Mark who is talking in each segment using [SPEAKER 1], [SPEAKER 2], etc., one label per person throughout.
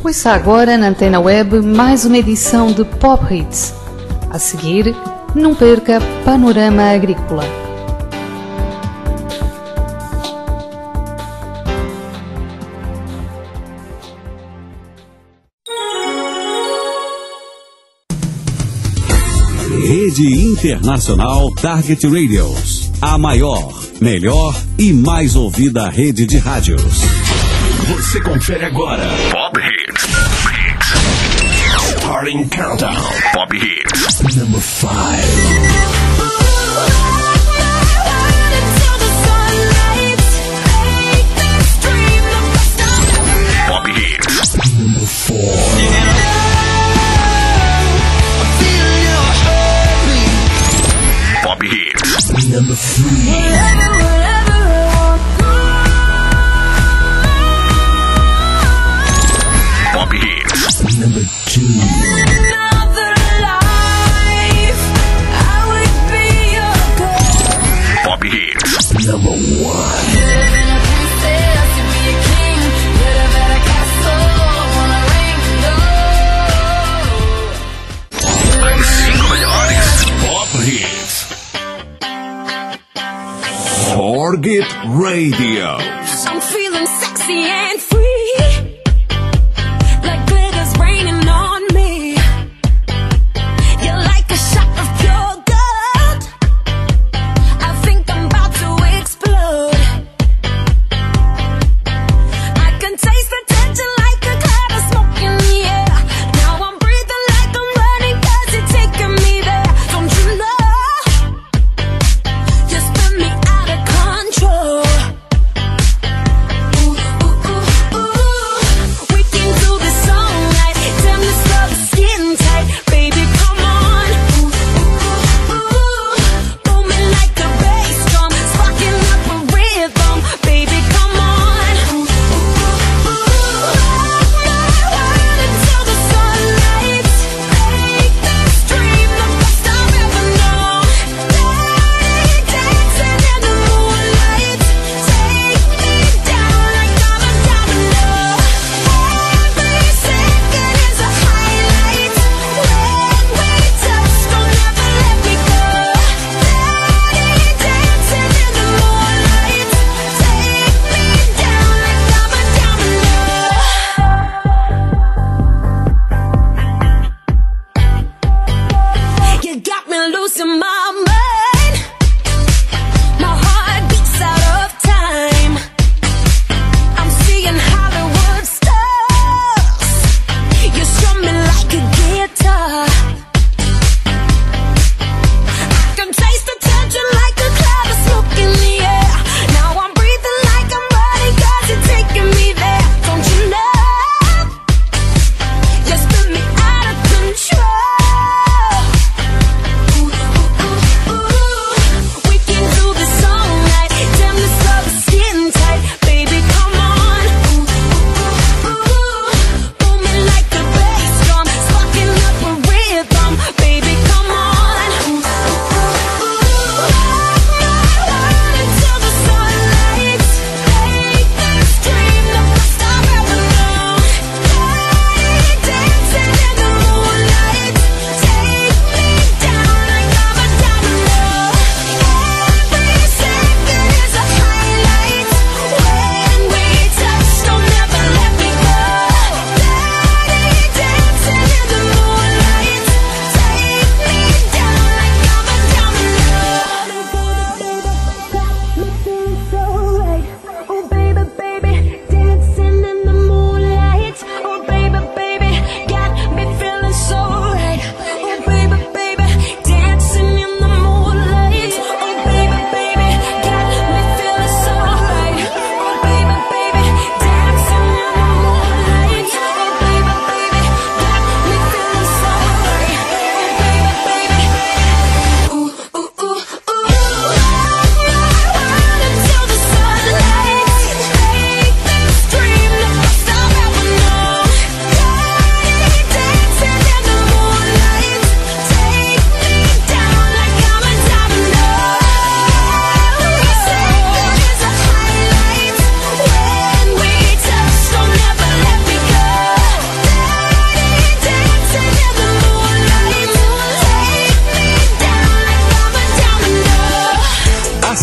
[SPEAKER 1] Ouça agora na Antena Web mais uma edição de Pop Hits. A seguir, não perca Panorama Agrícola.
[SPEAKER 2] Rede Internacional Target Radios. A maior, melhor e mais ouvida rede de rádios.
[SPEAKER 3] Você confere agora Pop Hits. Starting Countdown. Pop Hits. Number 5. Pop Hits. Number 4. Pop Hits. Number 3. Pop Hits. Number 2. Pop Hits. Number 1. Target Radio.
[SPEAKER 4] I'm feeling sexy and free, like glitter's raining on me. You're like a shot of pure gold. I think I'm about to explode. I can taste the tension like a cloud of smoke in the air. Now I'm breathing like I'm running 'cause you're taking me there. Don't you know? You spin me out of control. Ooh, ooh, ooh.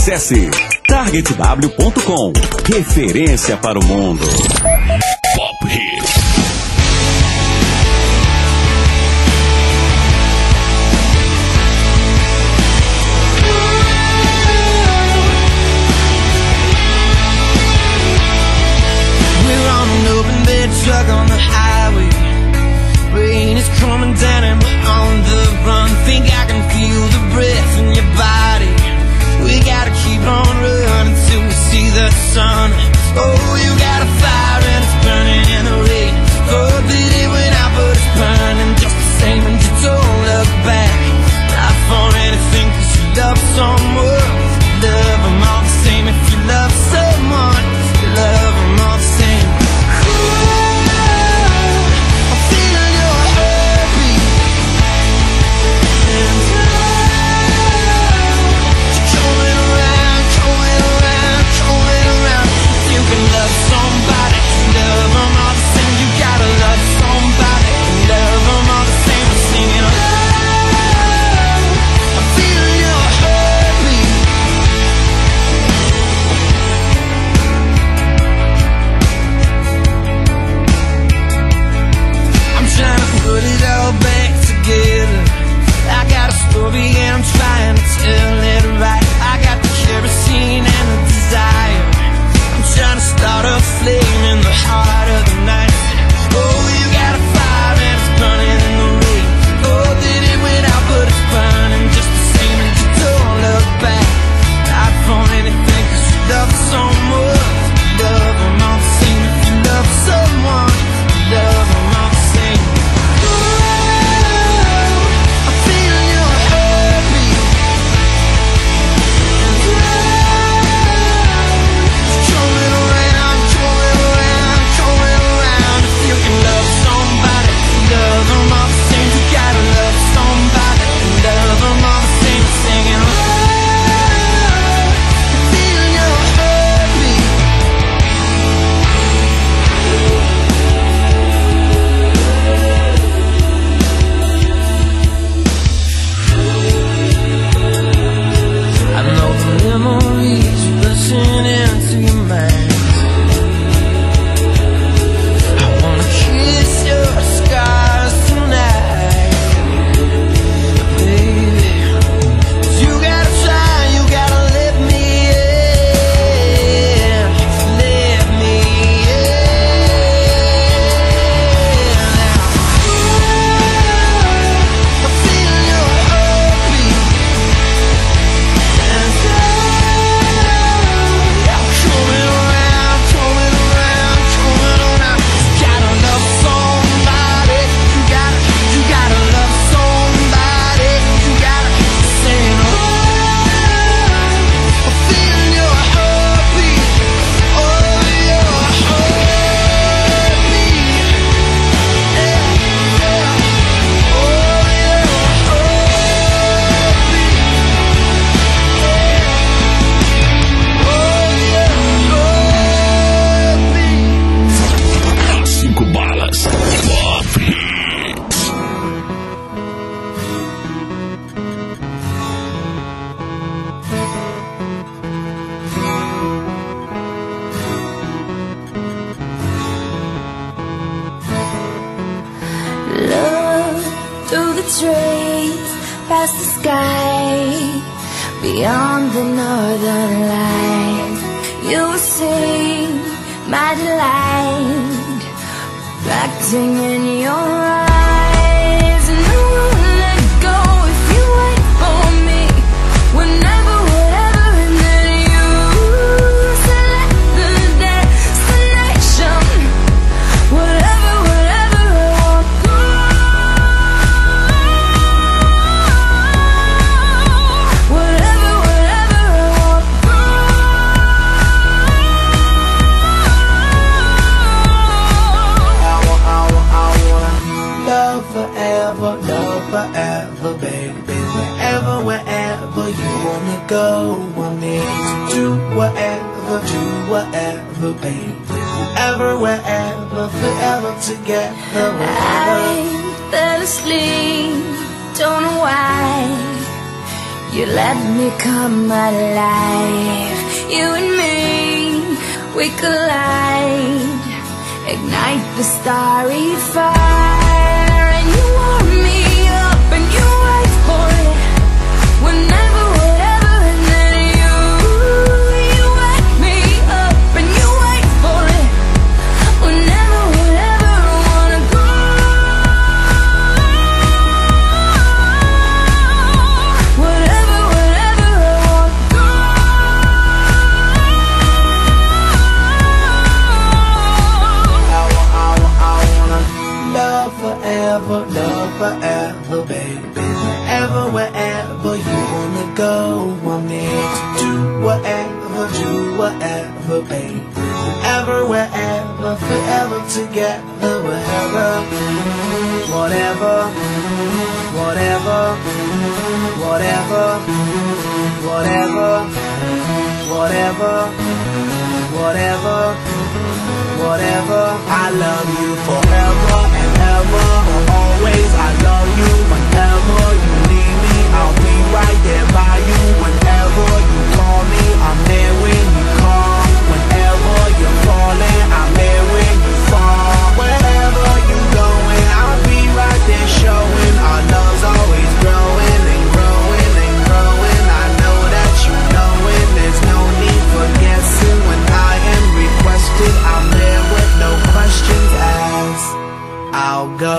[SPEAKER 2] Acesse targetw.com. Referência para o mundo.
[SPEAKER 3] Pop Hits.
[SPEAKER 5] We're on an open bed truck on the highway. Rain is coming down and we're on the run. Think I can feel the breath in your body. We gotta keep on running till we see the sun. Oh, you got a fire and it's burning in the rain. Oh, did it went out but it's burning just the same. And you don't look back, not for anything, cause you love someone. Love them all the same. If you love someone, you love them all the same. I'm feeling your heartbeat. And you're coming around, coming around, coming around. You can love somebody, love them all the same. You gotta love somebody, love them all the same. I'm singing love. I'm feeling your heartbeat. I'm trying to put it all back together. I got a story and I'm trying to tell it right. I got the kerosene and the desire. I'm trying to start a flame in the heart of the night. Oh, you got a fire and it's burning in the rain. Oh, did it went out but it's burning just the same. And you don't look back, not for anything, cause you love someone. Love them all the same. If you love someone, love them all the same. I'm feeling your heartbeat. And coming around, coming around, coming around. If you can love somebody, love them all the same. You gotta love somebody, love them all the same. Singing love. I'm feeling your heartbeat. I know the memories rushing into your mind. I wanna kiss your scars tonight, baby. You gotta try, you gotta let me in, let me in. I'm feeling your heartbeat. And I'm coming around, coming around, coming around. You gotta love somebody. You gotta love somebody. You gotta sing. I'm feeling your heartbeat. Oh, your heartbeat. Yeah, yeah. Oh, your heartbeat.
[SPEAKER 3] As 5 balas. Pop Hits.
[SPEAKER 4] Look through the trees, past the sky, beyond the northern light. You will see my delight, reflecting in your eyes. And I won't let go if you wait for me. Whenever, whatever, and then you select the destination. Whatever, whatever I want to. Whatever, whatever I want to.
[SPEAKER 5] I wanna love forever, baby. Wherever you wanna go, want me to do whatever, baby. Wherever, forever together.
[SPEAKER 4] I fell asleep, don't know why. You let me come alive. You and me, we collide, ignite the starry fire. And you warm me up and you wait for it. Whenever, whatever, and then you wake me up and you wait for it. Whenever, whatever, I wanna go. Whatever, whatever, I wanna go.
[SPEAKER 5] Love forever, baby. Ever, wherever you wanna go, I'm there to do whatever, baby. Ever, wherever, forever together, wherever, whatever, whatever, whatever, whatever, whatever, whatever, whatever. I love you forever and ever, always. I love you whenever you need me. I'll be right there by you whenever you call me. I'm there when you call. Whenever you're falling, I'm there when you fall. Wherever you're going, I'll be right there showing. Our love's always growing and growing and growing. I know that you know it. There's no need for guessing. When I am requested, I'm there with no questions asked. I'll go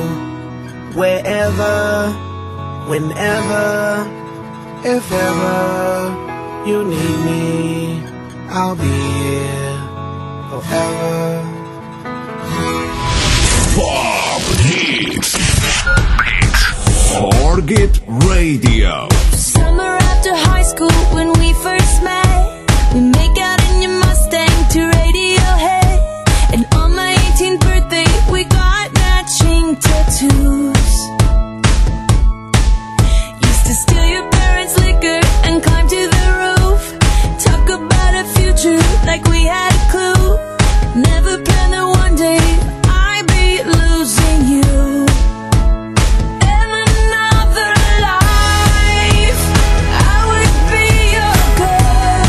[SPEAKER 5] wherever, whenever, if ever you need me, I'll be here forever.
[SPEAKER 2] Pop Hits. Target Radio.
[SPEAKER 4] Summer after high school when we first met, we make out in your Mustang to Radiohead. And on my 18th birthday we got matching tattoos. Used to steal your parents' liquor and climb to the roof. Talk about a future like we had a clue. Never planned that one day I'd be losing you. In another life I would be your girl.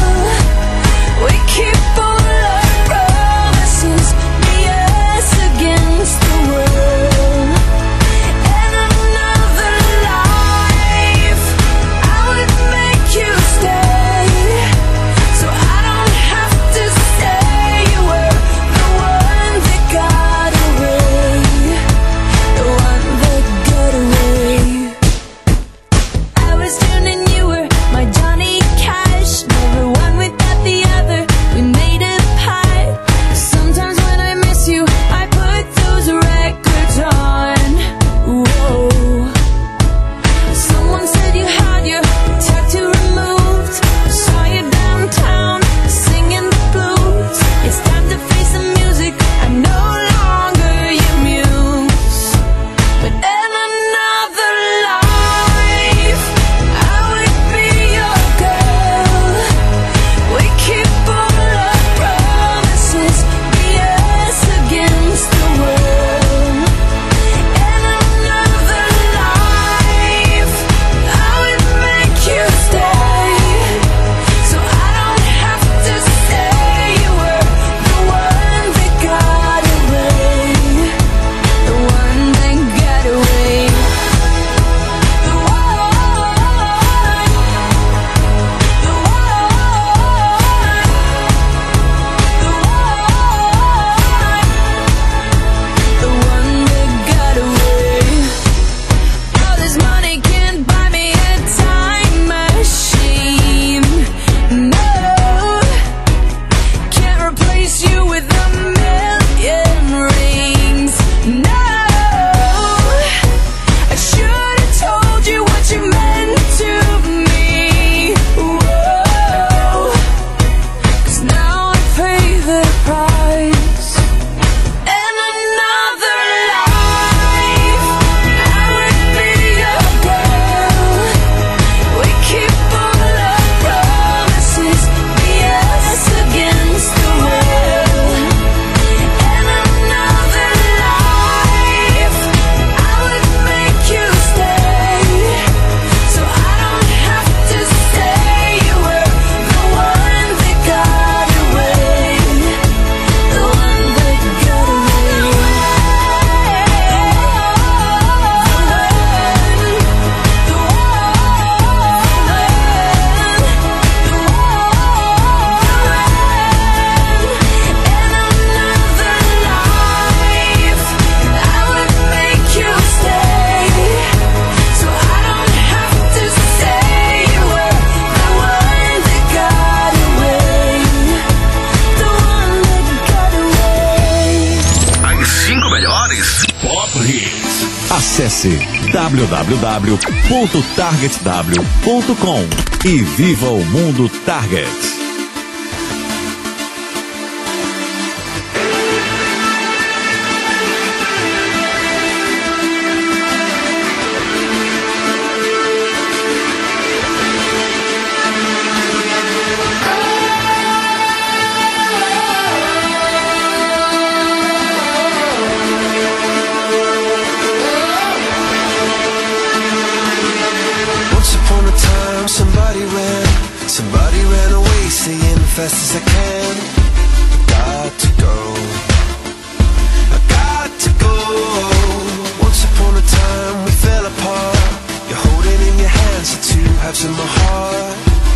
[SPEAKER 2] Acesse www.targetw.com e viva o mundo Target.
[SPEAKER 5] Somebody ran away saying fast as I can, got to go, I got to go. Once upon a time we fell apart. You're holding in your hands the two halves of my heart.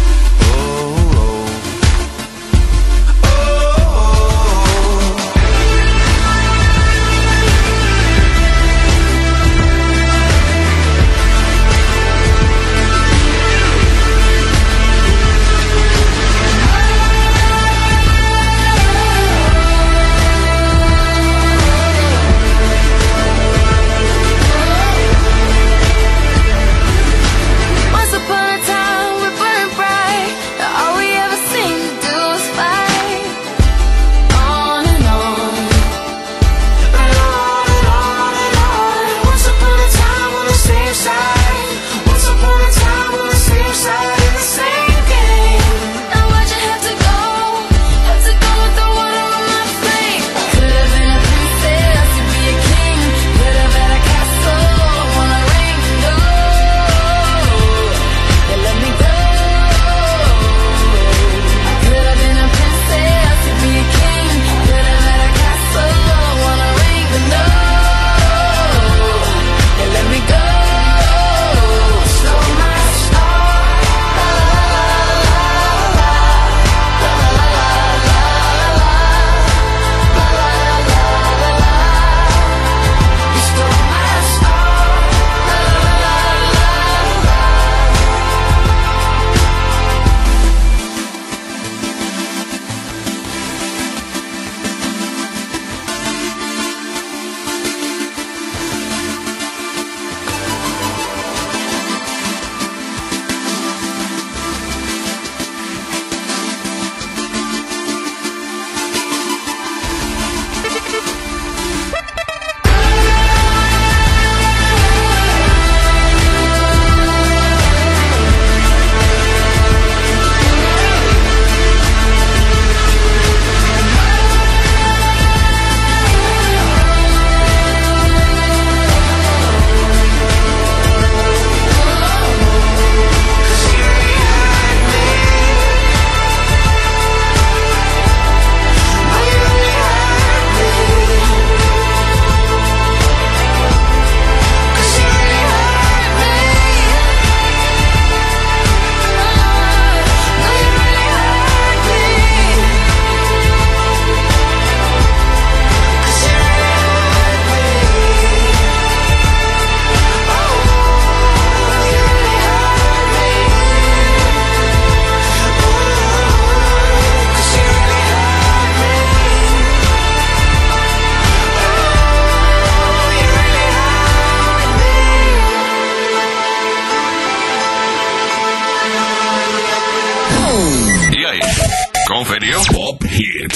[SPEAKER 3] Conferiu? Pop Hits.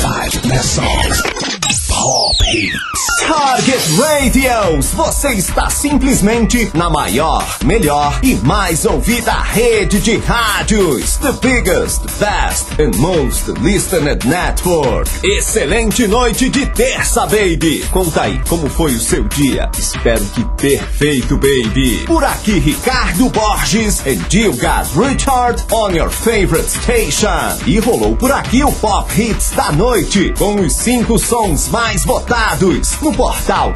[SPEAKER 3] 5 best songs. Pop Hits.
[SPEAKER 6] Target Radios. Você está simplesmente na maior, melhor e mais ouvida rede de rádios. The biggest, best and most listened network. Excelente noite de terça, baby. Conta aí, como foi o seu dia? Espero que perfeito, baby. Por aqui, Ricardo Borges and you got Richard on your favorite station. E rolou por aqui o Pop Hits da noite, com os 5 sons mais votados no portal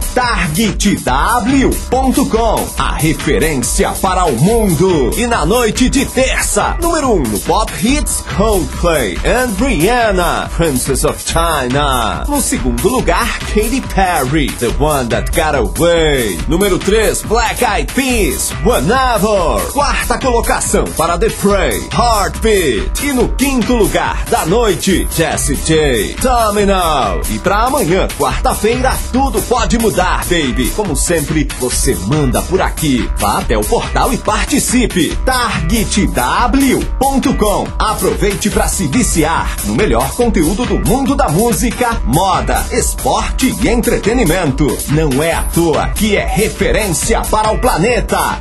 [SPEAKER 6] targetw.com, a referência para o mundo. E na noite de terça, número 1 no Pop Hits, Coldplay and Rihanna, Princess of China. No segundo lugar, Katy Perry, The One That Got Away. Número 3, Black Eyed Peas, Whenever. Quarta colocação para The Prey, Heartbeat. E no quinto lugar da noite, Jessie J, Domino. E pra amanhã, quarta quarta-feira tudo pode mudar, baby. Como sempre, você manda por aqui. Vá até o portal e participe. targetw.com. Aproveite para se viciar no melhor conteúdo do mundo da música, moda, esporte e entretenimento. Não é à toa que é referência para o planeta.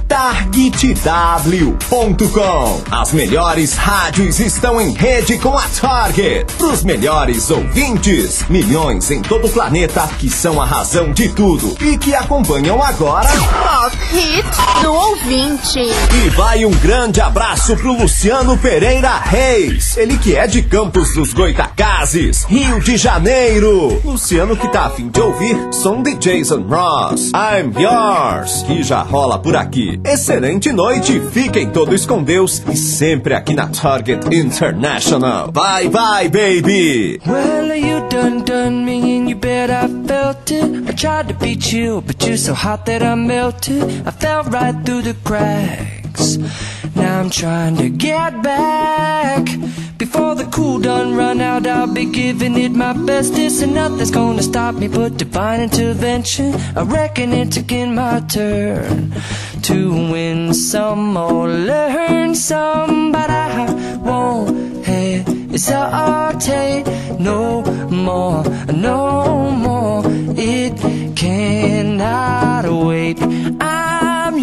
[SPEAKER 6] targetw.com. As melhores rádios estão em rede com a Target. Pros melhores ouvintes, milhões em todo o planeta que são a razão de tudo e que acompanham agora
[SPEAKER 7] Pop Hit do ouvinte.
[SPEAKER 6] E vai um grande abraço pro Luciano Pereira Reis, ele que é de Campos dos Goitacazes, Rio de Janeiro. Luciano que tá a fim de ouvir som de Jason Ross, I'm Yours, que já rola por aqui. Excelente noite, fiquem todos com Deus e sempre aqui na Target International. Bye bye, baby.
[SPEAKER 5] Well, you done me and you bet I felt it. I tried to beat you, but you're so hot that I melted. I fell right through the cracks. Now I'm trying to get back. Before the cool done run out, I'll be giving it my bestest, and nothing's gonna stop me but divine intervention. I reckon it's again my turn to win some or learn some, but I won't hesitate no more, no more. It cannot wait. I'm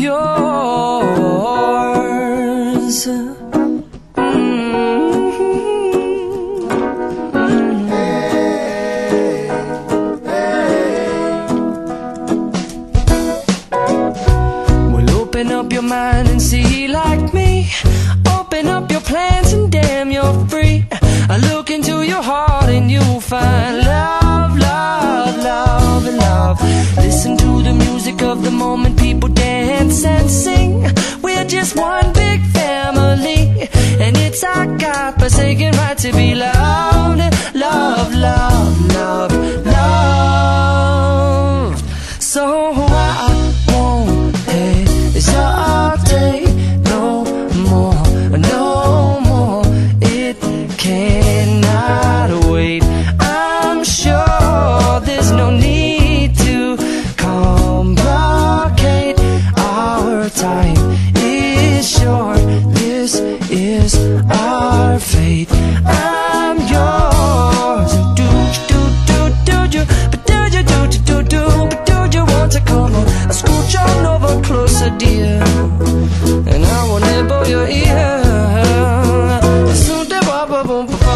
[SPEAKER 5] yours. Open up your mind and see like me. Open up your plans and damn, you're free. I look into your heart and you'll find love, love, love, and love. Listen to the music of the moment, people dance and sing. We're just one big family, and it's our God-forsaken right to be loved. Love, love, love, love. So I won't hesitate no more, no more. It cannot wait. I'm sure there's no need to complicate. Our time is short. This is our fate. I'm yours. Do you, but do you, but do you want to come on? Scooch on over closer, dear, and I will nibble your ear. Soon the boom boom boom.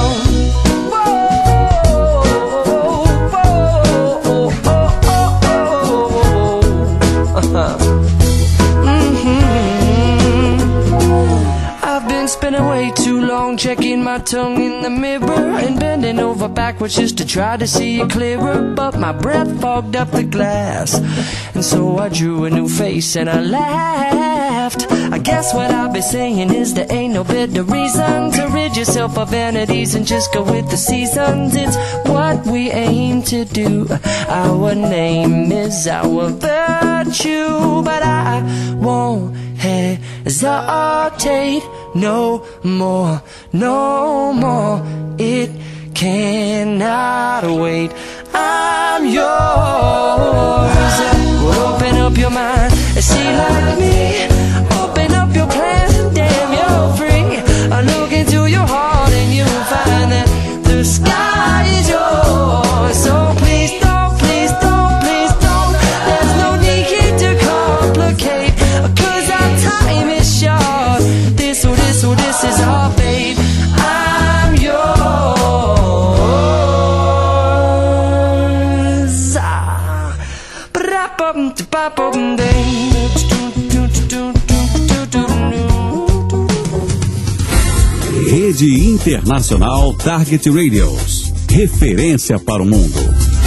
[SPEAKER 5] I've been spending way too long checking my tongue in the mirror and bending over backwards just to try to see it clearer, but my breath fogged up the glass, and so I drew a new face and I laughed. I guess what I'll be saying is there ain't no better reason to rid yourself of vanities and just go with the seasons. It's what we aim to do. Our name is our virtue, but I won't hesitate no more, no more. It cannot wait. I'm yours. Open up your mind and see like me. Open up your plans and damn, you're free. I look into your heart and you'll find that the sky is yours. So please don't, please don't, please don't. There's no need to complicate, 'cause our time is short. This is our fate. I'm yours.
[SPEAKER 2] Rede Internacional Target Radios. Referência para o mundo.